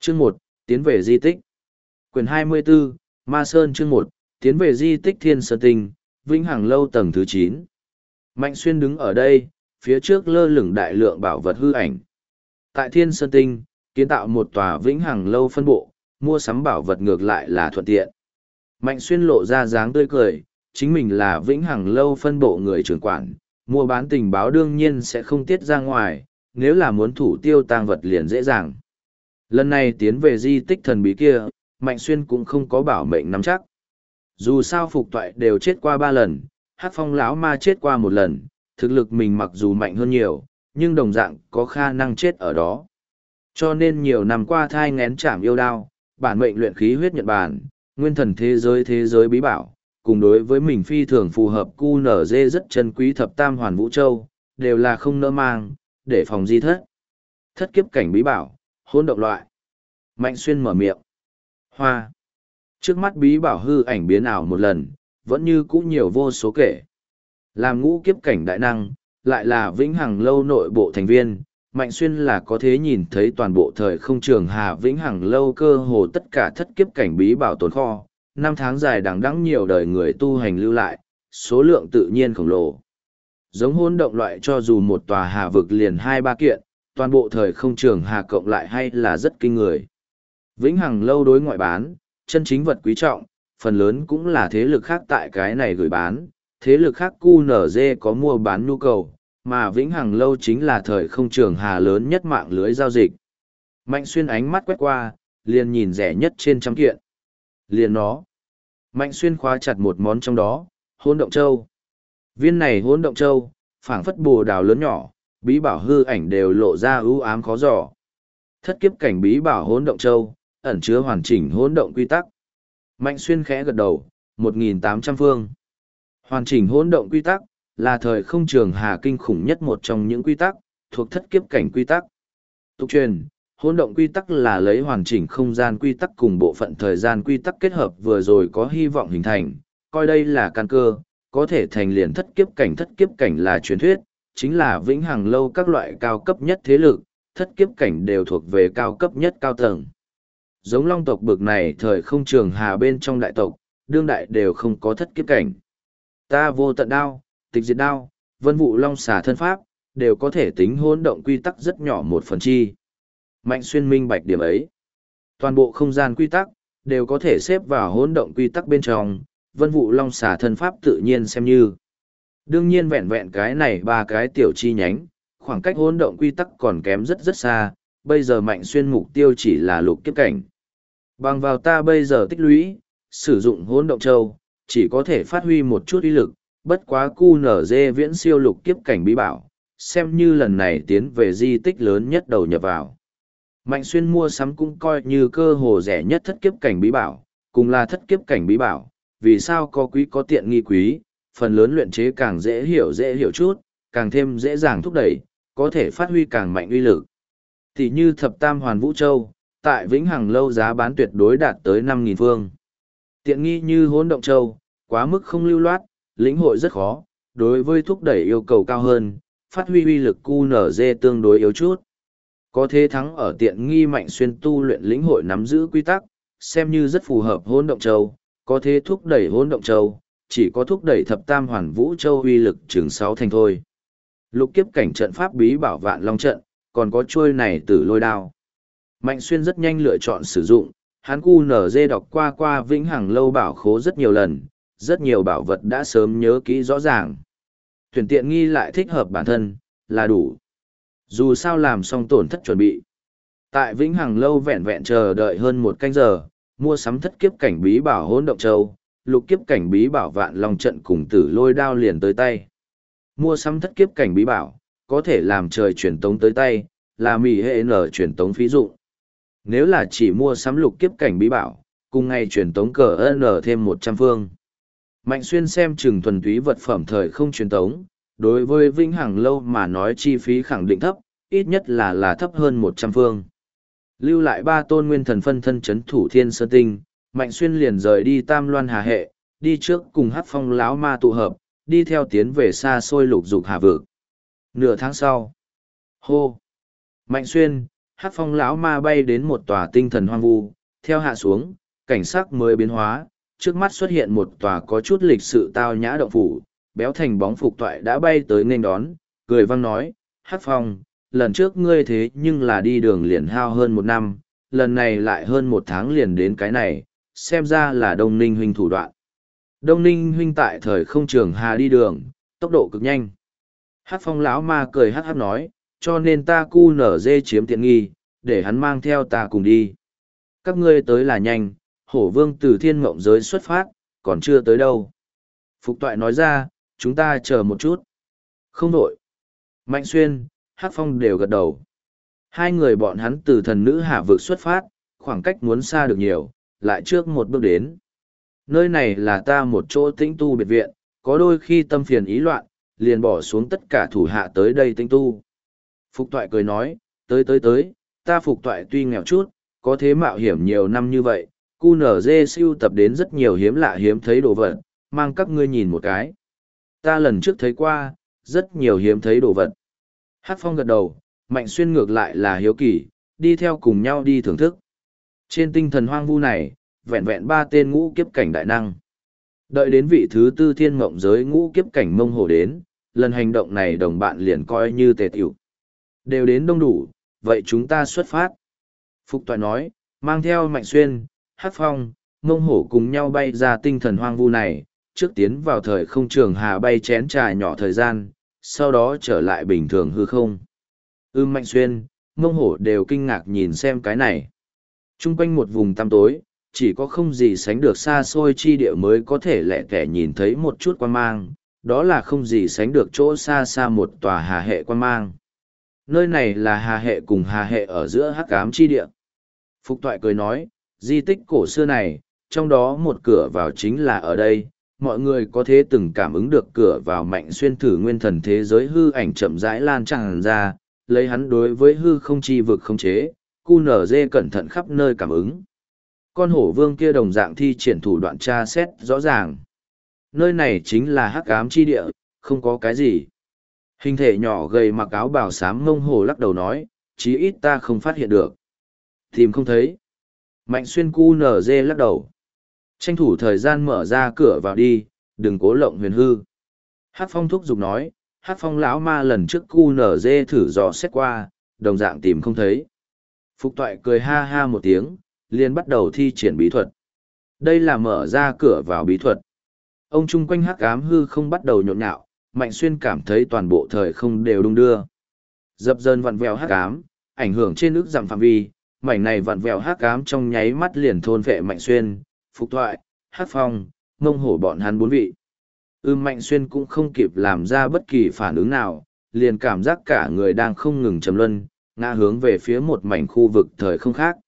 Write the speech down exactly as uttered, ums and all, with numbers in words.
Chương một, tiến về di tích. Quyển hai mươi 24, Ma Sơn chương một, tiến về di tích Thiên Sơn Tinh, Vĩnh Hằng lâu tầng thứ chín. Mạnh Xuyên đứng ở đây, phía trước lơ lửng đại lượng bảo vật hư ảnh. Tại Thiên Sơn Tinh, kiến tạo một tòa Vĩnh Hằng lâu phân bộ, mua sắm bảo vật ngược lại là thuận tiện. Mạnh Xuyên lộ ra dáng tươi cười, chính mình là Vĩnh Hằng lâu phân bộ người trưởng quản, mua bán tình báo đương nhiên sẽ không tiết ra ngoài, nếu là muốn thủ tiêu tang vật liền dễ dàng. Lần này tiến về di tích thần bí kia, Mạnh Xuyên cũng không có bảo mệnh nắm chắc. Dù sao Phục Toại đều chết qua ba lần, Hắc Phong lão ma chết qua một lần, thực lực mình mặc dù mạnh hơn nhiều, nhưng đồng dạng có khả năng chết ở đó. Cho nên nhiều năm qua thai ngén chảm yêu đao, bản mệnh luyện khí huyết Nhật Bản, nguyên thần thế giới thế giới bí bảo, cùng đối với mình phi thường phù hợp cu nở dê rất chân quý thập tam hoàn vũ châu, đều là không nỡ mang, để phòng di thất. Thất kiếp cảnh bí bảo, hỗn động loại. Mạnh Xuyên mở miệng. Hoa. Trước mắt bí bảo hư ảnh biến ảo một lần, vẫn như cũ nhiều vô số kể. Làm ngũ kiếp cảnh đại năng, lại là Vĩnh Hằng lâu nội bộ thành viên, Mạnh Xuyên là có thể nhìn thấy toàn bộ thời không trường Hà Vĩnh Hằng lâu cơ hồ tất cả thất kiếp cảnh bí bảo tồn kho, năm tháng dài đằng đẵng nhiều đời người tu hành lưu lại, số lượng tự nhiên khổng lồ. Giống hỗn động loại cho dù một tòa hà vực liền hai ba kiện, toàn bộ thời không trường Hà cộng lại hay là rất kinh người. Vĩnh Hằng lâu đối ngoại bán, chân chính vật quý trọng, phần lớn cũng là thế lực khác tại cái này gửi bán, thế lực khác cu nở dê có mua bán nhu cầu, mà Vĩnh Hằng lâu chính là thời không trường Hà lớn nhất mạng lưới giao dịch. Mạnh Xuyên ánh mắt quét qua, liền nhìn rẻ nhất trên trăm kiện. Liền nó. Mạnh Xuyên khóa chặt một món trong đó, hỗn động châu. Viên này hỗn động châu, phảng phất bồ đào lớn nhỏ, bí bảo hư ảnh đều lộ ra ưu ám khó dò. Thất kiếp cảnh bí bảo hỗn động châu, ẩn chứa hoàn chỉnh hỗn động quy tắc. Mạnh Xuyên khẽ gật đầu, một nghìn tám trăm phương. Hoàn chỉnh hỗn động quy tắc, là thời không trường Hà kinh khủng nhất một trong những quy tắc, thuộc thất kiếp cảnh quy tắc. Tục truyền, hỗn động quy tắc là lấy hoàn chỉnh không gian quy tắc cùng bộ phận thời gian quy tắc kết hợp vừa rồi có hy vọng hình thành, coi đây là căn cơ, có thể thành liền thất kiếp cảnh. Thất kiếp cảnh là truyền thuyết, chính là Vĩnh Hằng lâu các loại cao cấp nhất thế lực, thất kiếp cảnh đều thuộc về cao cấp nhất cao tầng. Giống Long tộc bực này thời không trường Hà bên trong đại tộc, đương đại đều không có thất kiếp cảnh. Ta vô tận đao, tịch diệt đao, vân vụ long xà thân pháp, đều có thể tính hỗn động quy tắc rất nhỏ một phần chi. Mạnh Xuyên minh bạch điểm ấy. Toàn bộ không gian quy tắc, đều có thể xếp vào hỗn động quy tắc bên trong, vân vụ long xà thân pháp tự nhiên xem như. Đương nhiên vẹn vẹn cái này ba cái tiểu chi nhánh, khoảng cách hỗn động quy tắc còn kém rất rất xa, bây giờ Mạnh Xuyên mục tiêu chỉ là lục kiếp cảnh. Bằng vào ta bây giờ tích lũy, sử dụng hỗn động châu, chỉ có thể phát huy một chút uy lực, bất quá cu nở dê viễn siêu lục kiếp cảnh bí bảo, xem như lần này tiến về di tích lớn nhất đầu nhập vào. Mạnh Xuyên mua sắm cũng coi như cơ hồ rẻ nhất thất kiếp cảnh bí bảo, cùng là thất kiếp cảnh bí bảo, vì sao có quý có tiện nghi quý, phần lớn luyện chế càng dễ hiểu dễ hiểu chút, càng thêm dễ dàng thúc đẩy, có thể phát huy càng mạnh uy lực. Thì như thập tam hoàn vũ châu, tại Vĩnh Hằng lâu giá bán tuyệt đối đạt tới năm nghìn phương. Tiện nghi như hỗn động châu, quá mức không lưu loát, lĩnh hội rất khó, đối với thúc đẩy yêu cầu cao hơn, phát huy uy lực cu nở dê tương đối yếu chút. Có thế thắng ở tiện nghi Mạnh Xuyên tu luyện lĩnh hội nắm giữ quy tắc, xem như rất phù hợp hỗn động châu, có thế thúc đẩy hỗn động châu, chỉ có thúc đẩy thập tam hoàn vũ châu uy lực chừng sáu thành thôi. Lục kiếp cảnh trận pháp bí bảo vạn long trận, còn có chuôi này tử lôi đao. Mạnh Xuyên rất nhanh lựa chọn sử dụng, hắn cu nở dê đọc qua qua Vĩnh Hằng lâu bảo khố rất nhiều lần, rất nhiều bảo vật đã sớm nhớ kỹ rõ ràng. Tuyển tiện nghi lại thích hợp bản thân, là đủ. Dù sao làm xong tổn thất chuẩn bị. Tại Vĩnh Hằng lâu vẹn vẹn chờ đợi hơn một canh giờ, mua sắm thất kiếp cảnh bí bảo hỗn động châu, lục kiếp cảnh bí bảo vạn long trận cùng tử lôi đao liền tới tay. Mua sắm thất kiếp cảnh bí bảo, có thể làm trời truyền tống tới tay, là mỉ hệ nở truyền tống phí dụng. Nếu là chỉ mua sắm lục kiếp cảnh bí bảo, cùng ngày truyền tống cờ N thêm một trăm phương. Mạnh Xuyên xem chừng thuần túy vật phẩm thời không truyền tống, đối với Vĩnh Hằng lâu mà nói chi phí khẳng định thấp, ít nhất là là thấp hơn một trăm phương. Lưu lại ba tôn nguyên thần phân thân chấn thủ Thiên Sơn Tinh, Mạnh Xuyên liền rời đi Tam Loan Hà Hệ, đi trước cùng Hắc Phong lão ma tụ hợp, đi theo tiến về xa xôi lục dục hà vực. Nửa tháng sau. Hô! Mạnh Xuyên, Hắc Phong lão ma bay đến một tòa tinh thần hoang vu, theo hạ xuống, cảnh sắc mới biến hóa, trước mắt xuất hiện một tòa có chút lịch sự tao nhã động phủ, béo thành bóng Phục Toại đã bay tới nên đón, cười vang nói, Hắc Phong, lần trước ngươi thế nhưng là đi đường liền hao hơn một năm, lần này lại hơn một tháng liền đến cái này, xem ra là Đông Ninh huynh thủ đoạn. Đông Ninh huynh tại thời không trường hà đi đường, tốc độ cực nhanh. Hắc Phong lão ma cười hắc hắc nói, cho nên ta cu nở dê chiếm tiện nghi, để hắn mang theo ta cùng đi. Các ngươi tới là nhanh, hổ vương từ thiên mộng giới xuất phát, còn chưa tới đâu. Phục Toại nói ra, chúng ta chờ một chút. Không đổi. Mạnh Xuyên, Hắc Phong đều gật đầu. Hai người bọn hắn từ thần nữ hạ vực xuất phát, khoảng cách muốn xa được nhiều, lại trước một bước đến. Nơi này là ta một chỗ tĩnh tu biệt viện, có đôi khi tâm phiền ý loạn, liền bỏ xuống tất cả thủ hạ tới đây tĩnh tu. Phục Toại cười nói, tới tới tới, ta Phục Toại tuy nghèo chút, có thế mạo hiểm nhiều năm như vậy, cu nở dê siêu tập đến rất nhiều hiếm lạ hiếm thấy đồ vật, mang các ngươi nhìn một cái. Ta lần trước thấy qua, rất nhiều hiếm thấy đồ vật. Hắc Phong gật đầu, Mạnh Xuyên ngược lại là hiếu kỳ, đi theo cùng nhau đi thưởng thức. Trên tinh thần hoang vu này, vẹn vẹn ba tên ngũ kiếp cảnh đại năng. Đợi đến vị thứ tư thiên mộng giới ngũ kiếp cảnh mông hổ đến, lần hành động này đồng bạn liền coi như tề tiểu. Đều đến đông đủ, vậy chúng ta xuất phát. Phục Toại nói, mang theo Mạnh Xuyên, Hắc Phong, mông hổ cùng nhau bay ra tinh thần hoang vu này, trước tiến vào thời không trường hà bay chén trà nhỏ thời gian, sau đó trở lại bình thường hư không. Ưm Mạnh Xuyên, mông hổ đều kinh ngạc nhìn xem cái này. Trung quanh một vùng tăm tối, chỉ có không gì sánh được xa xôi chi địa mới có thể lẹ tẻ nhìn thấy một chút quan mang, đó là không gì sánh được chỗ xa xa một tòa hà hệ quan mang. Nơi này là hà hệ cùng hà hệ ở giữa hắc ám chi địa. Phục Toại cười nói, di tích cổ xưa này, trong đó một cửa vào chính là ở đây, mọi người có thể từng cảm ứng được cửa vào Mạnh Xuyên thử nguyên thần thế giới hư ảnh chậm rãi lan tràn ra, lấy hắn đối với hư không chi vực không chế, cu nở dê cẩn thận khắp nơi cảm ứng. Con hổ vương kia đồng dạng thi triển thủ đoạn tra xét rõ ràng. Nơi này chính là hắc ám chi địa, không có cái gì. Hình thể nhỏ gầy mặc áo bào xám mông hổ lắc đầu nói, chí ít ta không phát hiện được. Tìm không thấy. Mạnh Xuyên cu nở dê lắc đầu. Tranh thủ thời gian mở ra cửa vào đi, đừng cố lộng huyền hư. Hắc Phong thúc giục nói, Hắc Phong lão ma lần trước cu nở dê thử dò xét qua, đồng dạng tìm không thấy. Phục Toại cười ha ha một tiếng, liền bắt đầu thi triển bí thuật. Đây là mở ra cửa vào bí thuật. Ông chung quanh hắc ám hư không bắt đầu nhộn nhạo, Mạnh Xuyên cảm thấy toàn bộ thời không đều đung đưa. Dập dần vặn vẹo hắc ám, ảnh hưởng trên ước giảm phạm vi, mảnh này vặn vẹo hắc ám trong nháy mắt liền thôn vệ Mạnh Xuyên, Phục Toại, Hắc Phong, Mông Hổ bọn hắn bốn vị. Ưm Mạnh Xuyên cũng không kịp làm ra bất kỳ phản ứng nào, liền cảm giác cả người đang không ngừng trầm luân, ngã hướng về phía một mảnh khu vực thời không khác.